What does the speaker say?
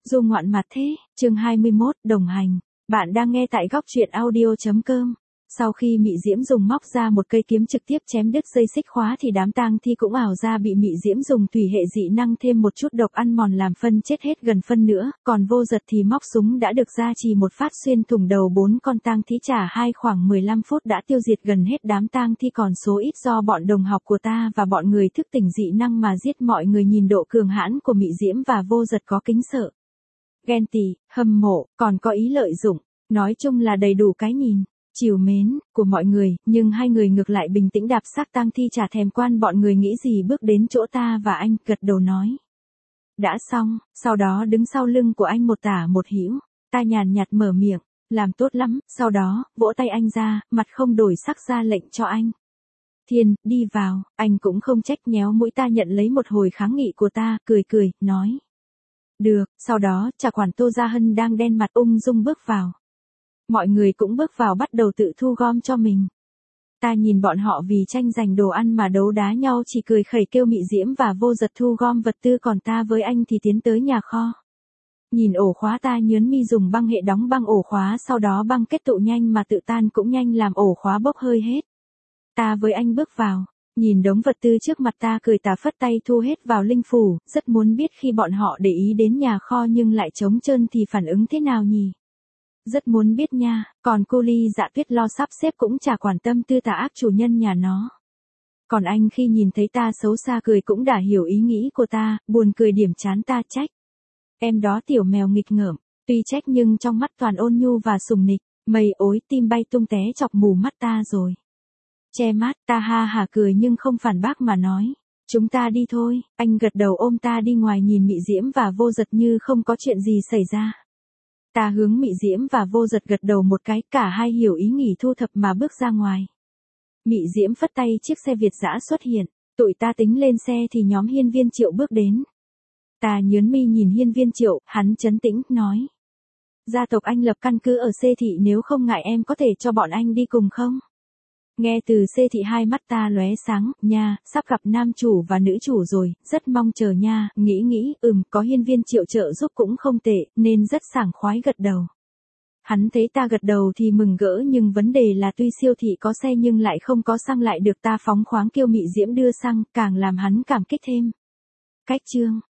Du ngoạn mặt thế, chương 21, đồng hành. Bạn đang nghe tại góc truyện audio.com. Sau khi Mị Diễm dùng móc ra một cây kiếm trực tiếp chém đứt dây xích khóa thì đám tang thi cũng ảo ra bị Mị Diễm dùng thủy hệ dị năng thêm một chút độc ăn mòn làm phân chết hết gần phân nữa, còn Vô Giật thì móc súng đã được gia trì một phát xuyên thủng đầu 4 con tang thi trả hai khoảng 15 phút đã tiêu diệt gần hết đám tang thi, còn số ít do bọn đồng học của ta và bọn người thức tỉnh dị năng mà giết. Mọi người nhìn độ cường hãn của Mị Diễm và Vô Giật có kính sợ, ghen tị, hâm mộ, còn có ý lợi dụng, nói chung là đầy đủ cái nhìn trìu mến của mọi người, nhưng hai người ngược lại bình tĩnh đạp xác tang thi chả thèm quan bọn người nghĩ gì, bước đến chỗ ta và anh, gật đầu nói. Đã xong, sau đó đứng sau lưng của anh một tả một hữu, ta nhàn nhạt mở miệng, làm tốt lắm, sau đó, vỗ tay anh ra, mặt không đổi sắc ra lệnh cho anh. Thiên, đi vào, anh cũng không trách nhéo mũi ta nhận lấy một hồi kháng nghị của ta, cười, nói. Được, sau đó, chả quản Tô Gia Hân đang đen mặt ung dung bước vào. Mọi người cũng bước vào bắt đầu tự thu gom cho mình. Ta nhìn bọn họ vì tranh giành đồ ăn mà đấu đá nhau, chỉ cười khẩy kêu Mị Diễm và Vô Giật thu gom vật tư, còn ta với anh thì tiến tới nhà kho. Nhìn ổ khóa ta nhớn mi dùng băng hệ đóng băng ổ khóa, sau đó băng kết tụ nhanh mà tự tan cũng nhanh làm ổ khóa bốc hơi hết. Ta với anh bước vào, nhìn đống vật tư trước mặt ta cười tà phất tay thu hết vào linh phủ, rất muốn biết khi bọn họ để ý đến nhà kho nhưng lại trống trơn thì phản ứng thế nào nhỉ? Rất muốn biết nha, còn cô Ly Dạ Tuyết lo sắp xếp cũng chả quản tâm tư tà ác chủ nhân nhà nó. Còn anh khi nhìn thấy ta xấu xa cười cũng đã hiểu ý nghĩ của ta, buồn cười điểm chán ta trách. Em đó tiểu mèo nghịch ngợm, tuy trách nhưng trong mắt toàn ôn nhu và sùng nịch, mây ối tim bay tung té chọc mù mắt ta rồi. Che mắt, ta ha hả cười nhưng không phản bác mà nói. Chúng ta đi thôi, anh gật đầu ôm ta đi ngoài nhìn Mị Diễm và Vô Giật như không có chuyện gì xảy ra. Ta hướng Mị Diễm và Vô Giật gật đầu một cái, cả hai hiểu ý nghỉ thu thập mà bước ra ngoài. Mị Diễm phất tay chiếc xe Việt dã xuất hiện, tụi ta tính lên xe thì nhóm Hiên Viên Triệu bước đến. Ta nhớn mi nhìn Hiên Viên Triệu, hắn trấn tĩnh, nói. Gia tộc anh lập căn cứ ở C thị, nếu không ngại em có thể cho bọn anh đi cùng không? Nghe từ C thị hai mắt ta lóe sáng, nha, sắp gặp nam chủ và nữ chủ rồi, rất mong chờ nha, nghĩ, có Hiên Viên Triệu trợ giúp cũng không tệ, nên rất sảng khoái gật đầu. Hắn thấy ta gật đầu thì mừng gỡ, nhưng vấn đề là tuy siêu thị có xe nhưng lại không có xăng, lại được ta phóng khoáng kêu Mị Diễm đưa xăng, càng làm hắn cảm kích thêm. Cách chương.